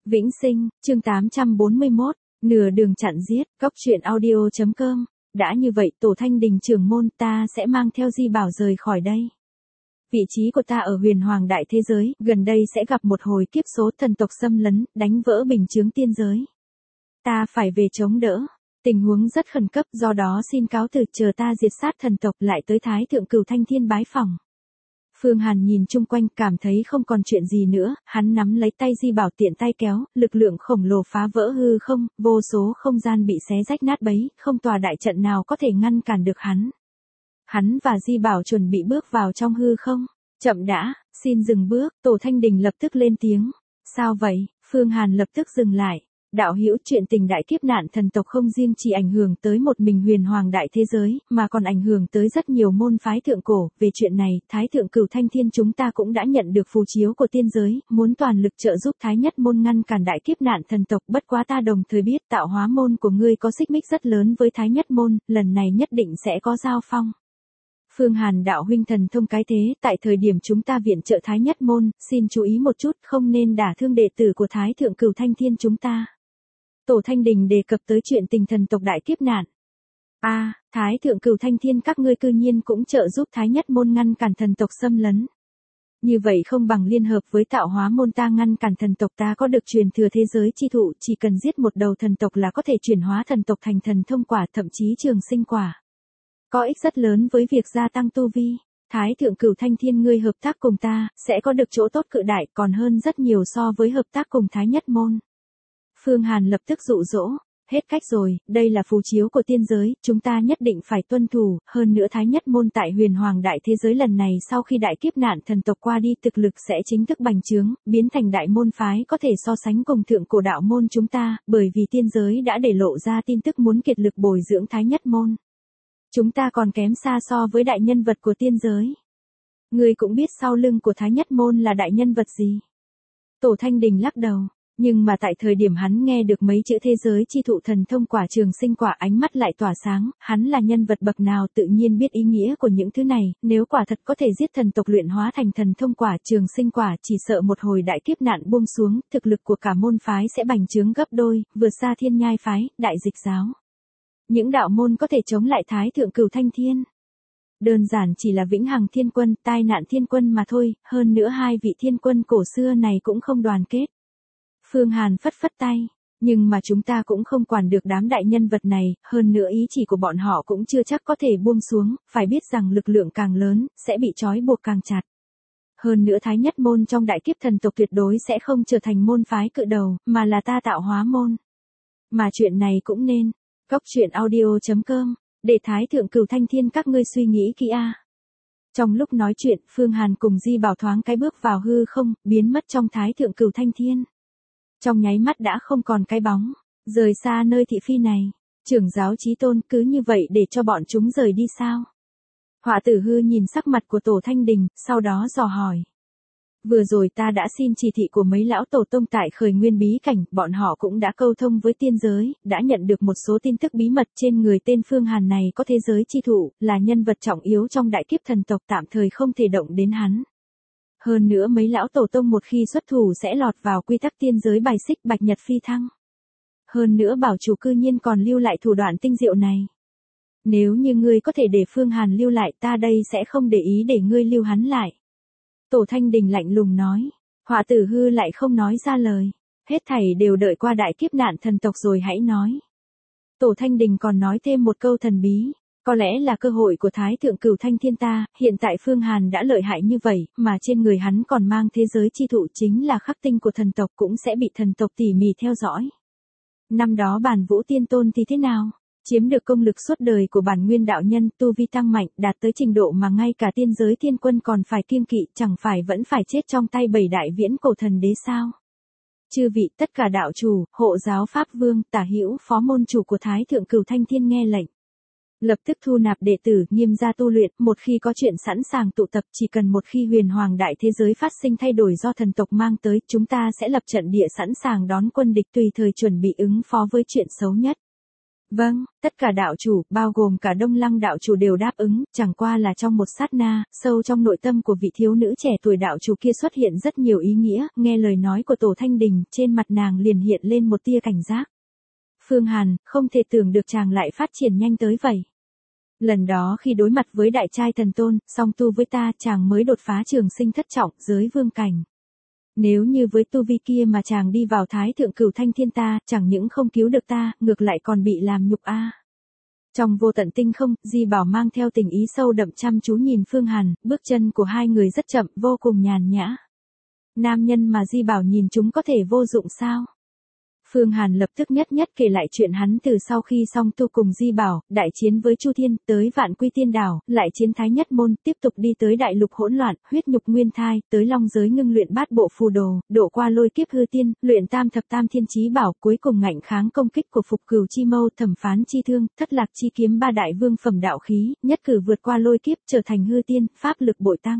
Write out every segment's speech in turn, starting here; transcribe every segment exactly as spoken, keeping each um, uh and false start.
Vĩnh Sinh, chương tám trăm bốn mươi mốt, nửa đường chặn giết, góc truyện audio chấm com. Đã như vậy Tổ Thanh Đình trưởng môn, ta sẽ mang theo Di Bảo rời khỏi đây. Vị trí của ta ở huyền hoàng đại thế giới, gần đây sẽ gặp một hồi kiếp số thần tộc xâm lấn, đánh vỡ bình chướng tiên giới. Ta phải về chống đỡ. Tình huống rất khẩn cấp, do đó xin cáo từ, chờ ta diệt sát thần tộc lại tới Thái Thượng Cửu Thanh Thiên bái phỏng. Phương Hàn nhìn chung quanh, cảm thấy không còn chuyện gì nữa, hắn nắm lấy tay Di Bảo tiện tay kéo, lực lượng khổng lồ phá vỡ hư không, vô số không gian bị xé rách nát bấy, không tòa đại trận nào có thể ngăn cản được hắn. Hắn và Di Bảo chuẩn bị bước vào trong hư không. Chậm đã, xin dừng bước. Tổ Thanh Đình lập tức lên tiếng. Sao vậy? Phương Hàn lập tức dừng lại. Đạo hữu, chuyện tình đại kiếp nạn thần tộc không riêng chỉ ảnh hưởng tới một mình huyền hoàng đại thế giới, mà còn ảnh hưởng tới rất nhiều môn phái thượng cổ. Về chuyện này, Thái Thượng Cửu Thanh Thiên chúng ta cũng đã nhận được phù chiếu của tiên giới, muốn toàn lực trợ giúp Thái Nhất môn ngăn cản đại kiếp nạn thần tộc. Bất quá ta đồng thời biết tạo hóa môn của ngươi có xích mích rất lớn với Thái Nhất môn, lần này nhất định sẽ có giao phong. Phương Hàn đạo huynh thần thông cái thế, tại thời điểm chúng ta viện trợ Thái Nhất môn, xin chú ý một chút, không nên đả thương đệ tử của Thái Thượng Cửu Thanh Thiên chúng ta. Tổ Thanh Đình đề cập tới chuyện tình thần tộc đại kiếp nạn. A, à, Thái Thượng Cửu Thanh Thiên các ngươi cư nhiên cũng trợ giúp Thái Nhất môn ngăn cản thần tộc xâm lấn. Như vậy không bằng liên hợp với tạo hóa môn ta ngăn cản thần tộc, ta có được truyền thừa thế giới chi thụ, chỉ cần giết một đầu thần tộc là có thể chuyển hóa thần tộc thành thần thông quả, thậm chí trường sinh quả. Có ích rất lớn với việc gia tăng tu vi. Thái Thượng Cửu Thanh Thiên ngươi hợp tác cùng ta, sẽ có được chỗ tốt cự đại, còn hơn rất nhiều so với hợp tác cùng Thái Nhất môn. Phương Hàn lập tức dụ dỗ, hết cách rồi, đây là phù chiếu của tiên giới, chúng ta nhất định phải tuân thủ, hơn nữa Thái Nhất môn tại huyền hoàng đại thế giới lần này sau khi đại kiếp nạn thần tộc qua đi thực lực sẽ chính thức bành trướng, biến thành đại môn phái có thể so sánh cùng thượng cổ đạo môn chúng ta, bởi vì tiên giới đã để lộ ra tin tức muốn kiệt lực bồi dưỡng Thái Nhất môn. Chúng ta còn kém xa so với đại nhân vật của tiên giới. Ngươi cũng biết sau lưng của Thái Nhất môn là đại nhân vật gì. Tổ Thanh Đình lắc đầu, nhưng mà tại thời điểm hắn nghe được mấy chữ thế giới chi thụ thần thông quả trường sinh quả, ánh mắt lại tỏa sáng, hắn là nhân vật bậc nào tự nhiên biết ý nghĩa của những thứ này, nếu quả thật có thể giết thần tộc luyện hóa thành thần thông quả trường sinh quả, chỉ sợ một hồi đại kiếp nạn buông xuống, thực lực của cả môn phái sẽ bành trướng gấp đôi, vượt xa Thiên Nhai phái, Đại Dịch giáo. Những đạo môn có thể chống lại Thái Thượng Cửu Thanh Thiên. Đơn giản chỉ là Vĩnh Hằng Thiên Quân, Tai Nạn Thiên Quân mà thôi, hơn nữa hai vị thiên quân cổ xưa này cũng không đoàn kết. Phương Hàn phất phất tay, nhưng mà chúng ta cũng không quản được đám đại nhân vật này, hơn nữa ý chỉ của bọn họ cũng chưa chắc có thể buông xuống, phải biết rằng lực lượng càng lớn, sẽ bị trói buộc càng chặt. Hơn nữa Thái Nhất môn trong đại kiếp thần tộc tuyệt đối sẽ không trở thành môn phái cự đầu, mà là ta tạo hóa môn. Mà chuyện này cũng nên, góc truyện audio chấm com, để Thái Thượng Cửu Thanh Thiên các ngươi suy nghĩ kỹ a. Trong lúc nói chuyện, Phương Hàn cùng Di Bảo thoáng cái bước vào hư không, biến mất trong Thái Thượng Cửu Thanh Thiên. Trong nháy mắt đã không còn cái bóng, rời xa nơi thị phi này. Trưởng giáo Chí Tôn, cứ như vậy để cho bọn chúng rời đi sao? Họa Tử Hư nhìn sắc mặt của Tổ Thanh Đình, sau đó dò hỏi. Vừa rồi ta đã xin chỉ thị của mấy lão tổ tông tại Khởi Nguyên bí cảnh, bọn họ cũng đã câu thông với tiên giới, đã nhận được một số tin tức bí mật trên người tên Phương Hàn này có thế giới chi thụ, là nhân vật trọng yếu trong đại kiếp thần tộc, tạm thời không thể động đến hắn. Hơn nữa mấy lão tổ tông một khi xuất thủ sẽ lọt vào quy tắc tiên giới bài xích bạch nhật phi thăng. Hơn nữa bảo chủ cư nhiên còn lưu lại thủ đoạn tinh diệu này. Nếu như ngươi có thể để Phương Hàn lưu lại, ta đây sẽ không để ý để ngươi lưu hắn lại. Tổ Thanh Đình lạnh lùng nói. Họa Tử Hư lại không nói ra lời. Hết thảy đều đợi qua đại kiếp nạn thần tộc rồi hãy nói. Tổ Thanh Đình còn nói thêm một câu thần bí. Có lẽ là cơ hội của Thái Thượng Cửu Thanh Thiên ta, hiện tại Phương Hàn đã lợi hại như vậy, mà trên người hắn còn mang thế giới chi thụ chính là khắc tinh của thần tộc, cũng sẽ bị thần tộc tỉ mỉ theo dõi. Năm đó Bản Vũ Tiên Tôn thì thế nào? Chiếm được công lực suốt đời của Bản Nguyên đạo nhân, tu vi tăng mạnh, đạt tới trình độ mà ngay cả tiên giới thiên quân còn phải kiêng kỵ, chẳng phải vẫn phải chết trong tay bảy đại viễn cổ thần đế sao? Chư vị, tất cả đạo chủ, hộ giáo pháp vương, tả hữu, phó môn chủ của Thái Thượng Cửu Thanh Thiên nghe lệnh. Lập tức thu nạp đệ tử, nghiêm gia tu luyện, một khi có chuyện sẵn sàng tụ tập, chỉ cần một khi huyền hoàng đại thế giới phát sinh thay đổi do thần tộc mang tới, chúng ta sẽ lập trận địa sẵn sàng đón quân địch, tùy thời chuẩn bị ứng phó với chuyện xấu nhất. Vâng, tất cả đạo chủ, bao gồm cả Đông Lăng đạo chủ đều đáp ứng, chẳng qua là trong một sát na, sâu trong nội tâm của vị thiếu nữ trẻ tuổi đạo chủ kia xuất hiện rất nhiều ý nghĩa, nghe lời nói của Tổ Thanh Đình, trên mặt nàng liền hiện lên một tia cảnh giác. Phương Hàn, không thể tưởng được chàng lại phát triển nhanh tới vậy. Lần đó khi đối mặt với đại trai thần tôn, song tu với ta chàng mới đột phá trường sinh thất trọng, giới vương cảnh. Nếu như với tu vi kia mà chàng đi vào thái thượng cửu thanh thiên ta, chẳng những không cứu được ta, ngược lại còn bị làm nhục a. Trong vô tận tinh không, Di Bảo mang theo tình ý sâu đậm chăm chú nhìn Phương Hàn, bước chân của hai người rất chậm, vô cùng nhàn nhã. Nam nhân mà Di Bảo nhìn chúng có thể vô dụng sao? Phương Hàn lập tức nhất nhất kể lại chuyện hắn từ sau khi song tu cùng Di Bảo, đại chiến với Chu Thiên, tới Vạn Quy Tiên Đảo, lại chiến Thái Nhất Môn, tiếp tục đi tới Đại Lục hỗn loạn, huyết nhục nguyên thai, tới Long giới ngưng luyện bát bộ phù đồ, độ qua lôi kiếp hư tiên, luyện tam thập tam thiên chí bảo, cuối cùng ngạnh kháng công kích của Phục Cửu chi mâu, thẩm phán chi thương, thất lạc chi kiếm ba đại vương phẩm đạo khí, nhất cử vượt qua lôi kiếp trở thành hư tiên, pháp lực bội tăng.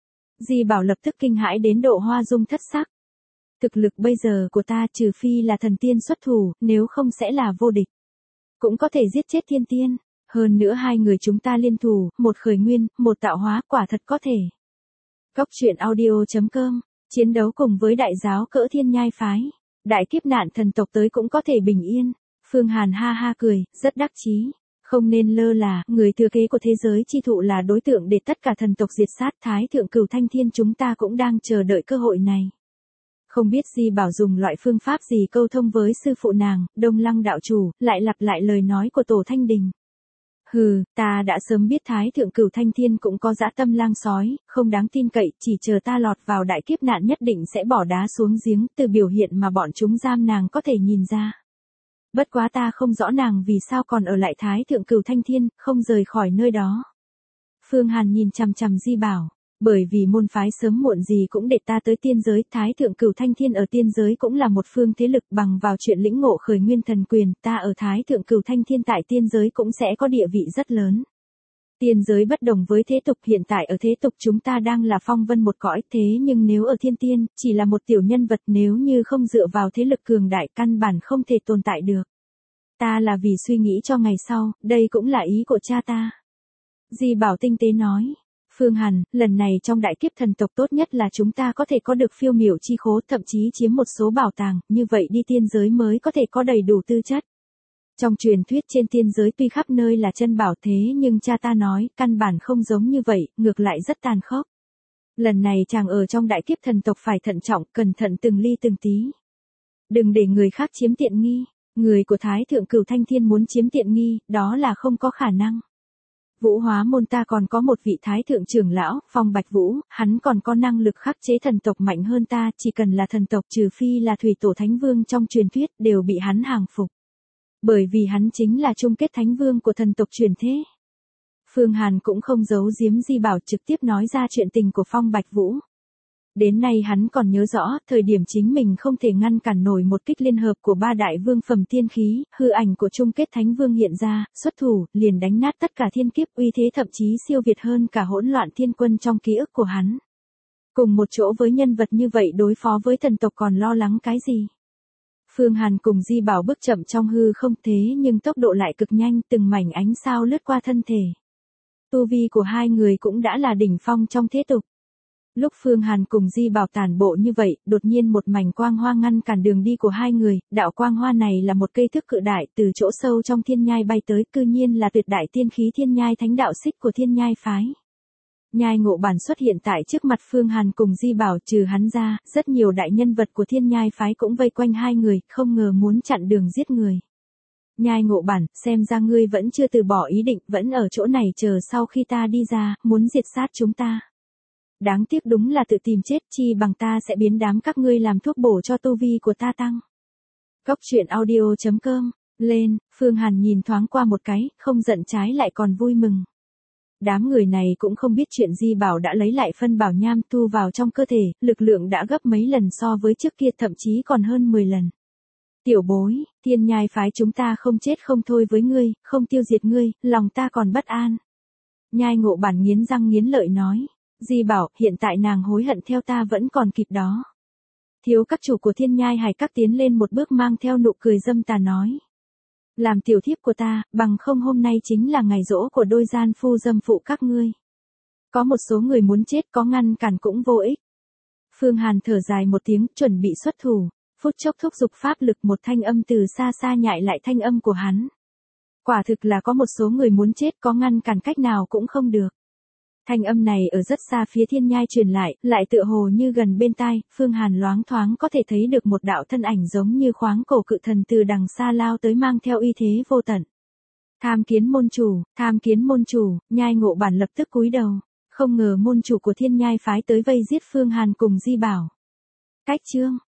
Di Bảo lập tức kinh hãi đến độ hoa dung thất sắc. Thực lực bây giờ của ta trừ phi là thần tiên xuất thủ, nếu không sẽ là vô địch. Cũng có thể giết chết thiên tiên. Hơn nữa hai người chúng ta liên thủ, một khởi nguyên, một tạo hóa, quả thật có thể. Cốc truyện audio chấm com, chiến đấu cùng với đại giáo cỡ Thiên Nhai phái. Đại kiếp nạn thần tộc tới cũng có thể bình yên. Phương Hàn ha ha cười, rất đắc chí. Không nên lơ là, người thừa kế của thế giới chi thụ là đối tượng để tất cả thần tộc diệt sát. Thái thượng cửu thanh thiên chúng ta cũng đang chờ đợi cơ hội này. Không biết Di Bảo dùng loại phương pháp gì câu thông với sư phụ nàng, Đông Lăng đạo chủ, lại lặp lại lời nói của Tổ Thanh Đình. Hừ, ta đã sớm biết Thái thượng cửu thanh thiên cũng có dã tâm lang sói, không đáng tin cậy, chỉ chờ ta lọt vào đại kiếp nạn nhất định sẽ bỏ đá xuống giếng, từ biểu hiện mà bọn chúng giam nàng có thể nhìn ra. Bất quá ta không rõ nàng vì sao còn ở lại Thái thượng cửu thanh thiên, không rời khỏi nơi đó. Phương Hàn nhìn chằm chằm Di Bảo. Bởi vì môn phái sớm muộn gì cũng để ta tới tiên giới, Thái thượng cửu thanh thiên ở tiên giới cũng là một phương thế lực, bằng vào chuyện lĩnh ngộ khởi nguyên thần quyền, ta ở Thái thượng cửu thanh thiên tại tiên giới cũng sẽ có địa vị rất lớn. Tiên giới bất đồng với thế tục, hiện tại ở thế tục chúng ta đang là phong vân một cõi, thế nhưng nếu ở thiên tiên, chỉ là một tiểu nhân vật, nếu như không dựa vào thế lực cường đại căn bản không thể tồn tại được. Ta là vì suy nghĩ cho ngày sau, đây cũng là ý của cha ta. Di Bảo tinh tế nói. Phương Hàn, lần này trong đại kiếp thần tộc tốt nhất là chúng ta có thể có được phiêu miểu chi khố, thậm chí chiếm một số bảo tàng, như vậy đi tiên giới mới có thể có đầy đủ tư chất. Trong truyền thuyết trên tiên giới tuy khắp nơi là chân bảo thế nhưng cha ta nói, căn bản không giống như vậy, ngược lại rất tàn khốc. Lần này chàng ở trong đại kiếp thần tộc phải thận trọng, cẩn thận từng ly từng tí. Đừng để người khác chiếm tiện nghi, người của Thái thượng cửu thanh thiên muốn chiếm tiện nghi, đó là không có khả năng. Vũ Hóa môn ta còn có một vị thái thượng trưởng lão, Phong Bạch Vũ, hắn còn có năng lực khắc chế thần tộc mạnh hơn ta, chỉ cần là thần tộc trừ phi là thủy tổ thánh vương trong truyền thuyết đều bị hắn hàng phục. Bởi vì hắn chính là chung kết thánh vương của thần tộc truyền thế. Phương Hàn cũng không giấu giếm Di Bảo, trực tiếp nói ra chuyện tình của Phong Bạch Vũ. Đến nay hắn còn nhớ rõ, thời điểm chính mình không thể ngăn cản nổi một kích liên hợp của ba đại vương phẩm tiên khí, hư ảnh của chung kết thánh vương hiện ra, xuất thủ, liền đánh nát tất cả thiên kiếp, uy thế thậm chí siêu việt hơn cả hỗn loạn thiên quân trong ký ức của hắn. Cùng một chỗ với nhân vật như vậy đối phó với thần tộc còn lo lắng cái gì? Phương Hàn cùng Di Bảo bước chậm trong hư không, thế nhưng tốc độ lại cực nhanh, từng mảnh ánh sao lướt qua thân thể. Tu vi của hai người cũng đã là đỉnh phong trong thế tục. Lúc Phương Hàn cùng Di Bảo tản bộ như vậy, đột nhiên một mảnh quang hoa ngăn cản đường đi của hai người, đạo quang hoa này là một cây thước cự đại, từ chỗ sâu trong thiên nhai bay tới, cư nhiên là tuyệt đại tiên khí thiên nhai thánh đạo xích của thiên nhai phái. Nhai Ngộ Bản xuất hiện tại trước mặt Phương Hàn cùng Di Bảo, trừ hắn ra, rất nhiều đại nhân vật của thiên nhai phái cũng vây quanh hai người, không ngờ muốn chặn đường giết người. Nhai Ngộ Bản, xem ra ngươi vẫn chưa từ bỏ ý định, vẫn ở chỗ này chờ sau khi ta đi ra, muốn diệt sát chúng ta. Đáng tiếc đúng là tự tìm chết, chi bằng ta sẽ biến đám các ngươi làm thuốc bổ cho tu vi của ta tăng. Cốc truyện audio chấm com, lên, Phương Hàn nhìn thoáng qua một cái, không giận trái lại còn vui mừng. Đám người này cũng không biết chuyện Di Bảo đã lấy lại phân bảo nham thu vào trong cơ thể, lực lượng đã gấp mấy lần so với trước kia, thậm chí còn hơn mười lần. Tiểu bối, thiên nhai phái chúng ta không chết không thôi với ngươi, không tiêu diệt ngươi, lòng ta còn bất an. Nhai Ngộ Bản nghiến răng nghiến lợi nói. Di Bảo, hiện tại nàng hối hận theo ta vẫn còn kịp đó. Thiếu các chủ của thiên nhai hải các tiến lên một bước mang theo nụ cười dâm tà nói. Làm tiểu thiếp của ta, bằng không hôm nay chính là ngày giỗ của đôi gian phu dâm phụ các ngươi. Có một số người muốn chết có ngăn cản cũng vô ích. Phương Hàn thở dài một tiếng, chuẩn bị xuất thủ, phút chốc thúc giục pháp lực, một thanh âm từ xa xa nhại lại thanh âm của hắn. Quả thực là có một số người muốn chết có ngăn cản cách nào cũng không được. Thanh âm này ở rất xa phía thiên nhai truyền lại, lại tựa hồ như gần bên tai, Phương Hàn loáng thoáng có thể thấy được một đạo thân ảnh giống như khoáng cổ cự thần từ đằng xa lao tới mang theo uy thế vô tận. Tham kiến môn chủ, tham kiến môn chủ, nhai ngộ bản lập tức cúi đầu, không ngờ môn chủ của thiên nhai phái tới vây giết Phương Hàn cùng Di Bảo. Cách chương